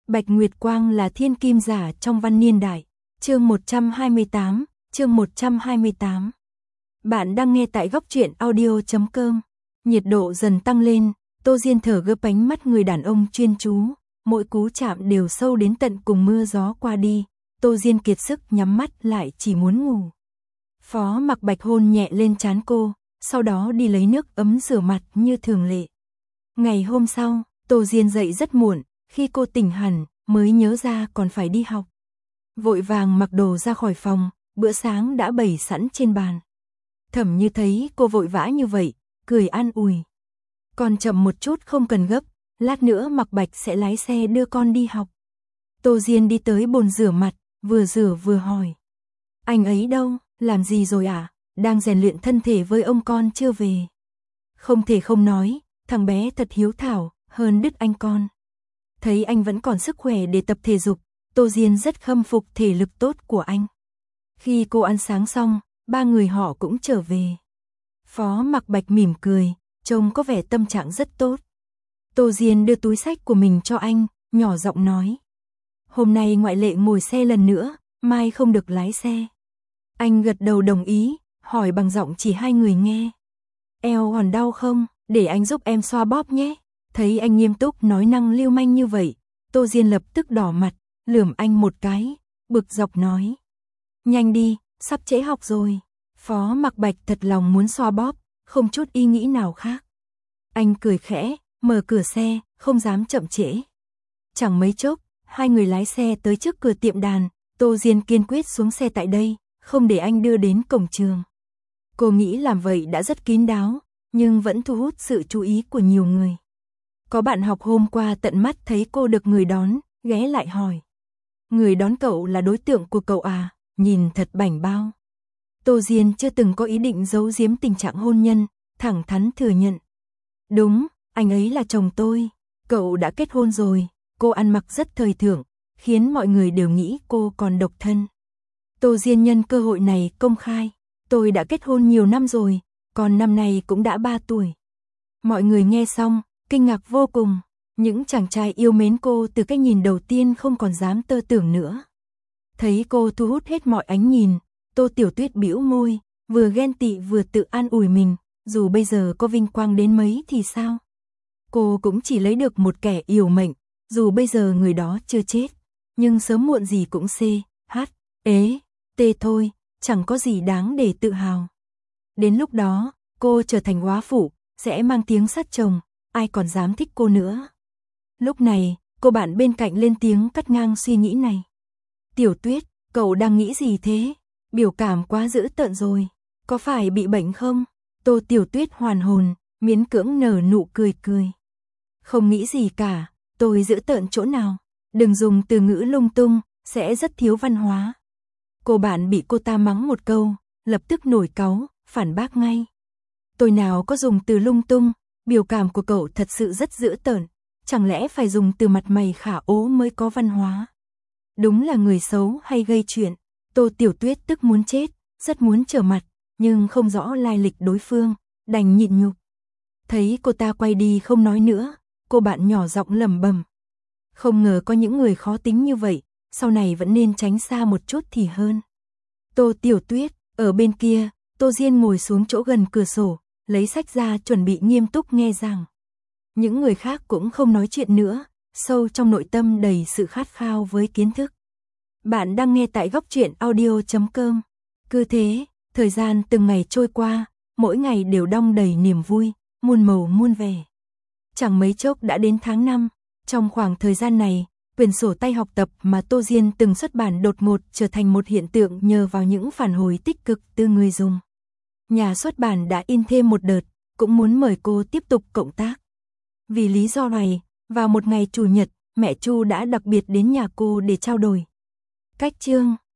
Bạch Nguyệt Quang là thiên kim giả trong văn niên đại. Chương 128. Bạn đang nghe tại góc truyện audio.com. Nhiệt độ dần tăng lên, Tô Diên thở gấp ánh mắt người đàn ông chuyên chú, mỗi cú chạm đều sâu đến tận cùng mưa gió qua đi. Tô Diên kiệt sức nhắm mắt lại chỉ muốn ngủ. Phó Mặc Bạch hôn nhẹ lên trán cô, sau đó đi lấy nước ấm rửa mặt như thường lệ. Ngày hôm sau, Tô Diên dậy rất muộn, khi cô tỉnh hẳn, mới nhớ ra còn phải đi học. Vội vàng mặc đồ ra khỏi phòng, bữa sáng đã bày sẵn trên bàn. Thẩm Như thấy cô vội vã như vậy, cười an ủi. Con chậm một chút không cần gấp, lát nữa Mặc Bạch sẽ lái xe đưa con đi học. Tô Diên đi tới bồn rửa mặt, vừa rửa vừa hỏi. Anh ấy đâu, làm gì rồi à? Đang rèn luyện thân thể với ông con chưa về. Không thể không nói, thằng bé thật hiếu thảo, hơn đứt anh con. Thấy anh vẫn còn sức khỏe để tập thể dục, Tô Diên rất khâm phục thể lực tốt của anh. Khi cô ăn sáng xong, ba người họ cũng trở về. Phó Mặc Bạch mỉm cười, trông có vẻ tâm trạng rất tốt. Tô Diên đưa túi xách của mình cho anh, nhỏ giọng nói. Hôm nay ngoại lệ ngồi xe lần nữa, mai không được lái xe. Anh gật đầu đồng ý, hỏi bằng giọng chỉ hai người nghe. Eo còn đau không? Để anh giúp em xoa bóp nhé. Thấy anh nghiêm túc nói năng lưu manh như vậy, Tô Diên lập tức đỏ mặt, lườm anh một cái, bực dọc nói. Nhanh đi, sắp trễ học rồi. Phó Mặc Bạch thật lòng muốn xoa bóp, không chút ý nghĩ nào khác. Anh cười khẽ, mở cửa xe, không dám chậm trễ. Chẳng mấy chốc, hai người lái xe tới trước cửa tiệm đàn, Tô Diên kiên quyết xuống xe tại đây, không để anh đưa đến cổng trường. Cô nghĩ làm vậy đã rất kín đáo, nhưng vẫn thu hút sự chú ý của nhiều người. Có bạn học hôm qua tận mắt thấy cô được người đón, ghé lại hỏi. Người đón cậu là đối tượng của cậu à, nhìn thật bảnh bao. Tô Diên chưa từng có ý định giấu giếm tình trạng hôn nhân, thẳng thắn thừa nhận. Đúng, anh ấy là chồng tôi, cậu đã kết hôn rồi. Cô ăn mặc rất thời thượng, khiến mọi người đều nghĩ cô còn độc thân. Tô Diên nhân cơ hội này công khai. Tôi đã kết hôn nhiều năm rồi, còn năm nay cũng đã 3 tuổi. Mọi người nghe xong, kinh ngạc vô cùng. Những chàng trai yêu mến cô từ cái nhìn đầu tiên không còn dám tơ tưởng nữa. Thấy cô thu hút hết mọi ánh nhìn, Tô Tiểu Tuyết bĩu môi, vừa ghen tị vừa tự an ủi mình, dù bây giờ có vinh quang đến mấy thì sao? Cô cũng chỉ lấy được một kẻ yểu mệnh, dù bây giờ người đó chưa chết, nhưng sớm muộn gì cũng tê thôi, chẳng có gì đáng để tự hào. Đến lúc đó, cô trở thành góa phụ, sẽ mang tiếng sát chồng, ai còn dám thích cô nữa. Lúc này, cô bạn bên cạnh lên tiếng cắt ngang suy nghĩ này. Tiểu Tuyết, cậu đang nghĩ gì thế? Biểu cảm quá dữ tợn rồi, có phải bị bệnh không? Tô Tiểu Tuyết hoàn hồn, miễn cưỡng nở nụ cười cười. Không nghĩ gì cả, tôi dữ tợn chỗ nào? Đừng dùng từ ngữ lung tung, sẽ rất thiếu văn hóa. Cô bạn bị cô ta mắng một câu, lập tức nổi cáu, phản bác ngay. Tôi nào có dùng từ lung tung, biểu cảm của cậu thật sự rất dữ tợn, chẳng lẽ phải dùng từ mặt mày khả ố mới có văn hóa? Đúng là người xấu hay gây chuyện. Tô Tiểu Tuyết tức muốn chết, rất muốn trở mặt, nhưng không rõ lai lịch đối phương, đành nhịn nhục. Thấy cô ta quay đi không nói nữa, cô bạn nhỏ giọng lẩm bẩm. Không ngờ có những người khó tính như vậy, sau này vẫn nên tránh xa một chút thì hơn. Tô Tiểu Tuyết, ở bên kia, Tô Diên ngồi xuống chỗ gần cửa sổ, lấy sách ra chuẩn bị nghiêm túc nghe giảng. Những người khác cũng không nói chuyện nữa, sâu trong nội tâm đầy sự khát khao với kiến thức. Bạn đang nghe tại góc truyện audio.com. Cứ thế, thời gian từng ngày trôi qua, mỗi ngày đều đong đầy niềm vui, muôn màu muôn vẻ. Chẳng mấy chốc đã đến tháng 5, trong khoảng thời gian này, quyển sổ tay học tập mà Tô Diên từng xuất bản đột ngột trở thành một hiện tượng nhờ vào những phản hồi tích cực từ người dùng. Nhà xuất bản đã in thêm một đợt, cũng muốn mời cô tiếp tục cộng tác. Vì lý do này, vào một ngày Chủ nhật, mẹ Chu đã đặc biệt đến nhà cô để trao đổi. Cách chương,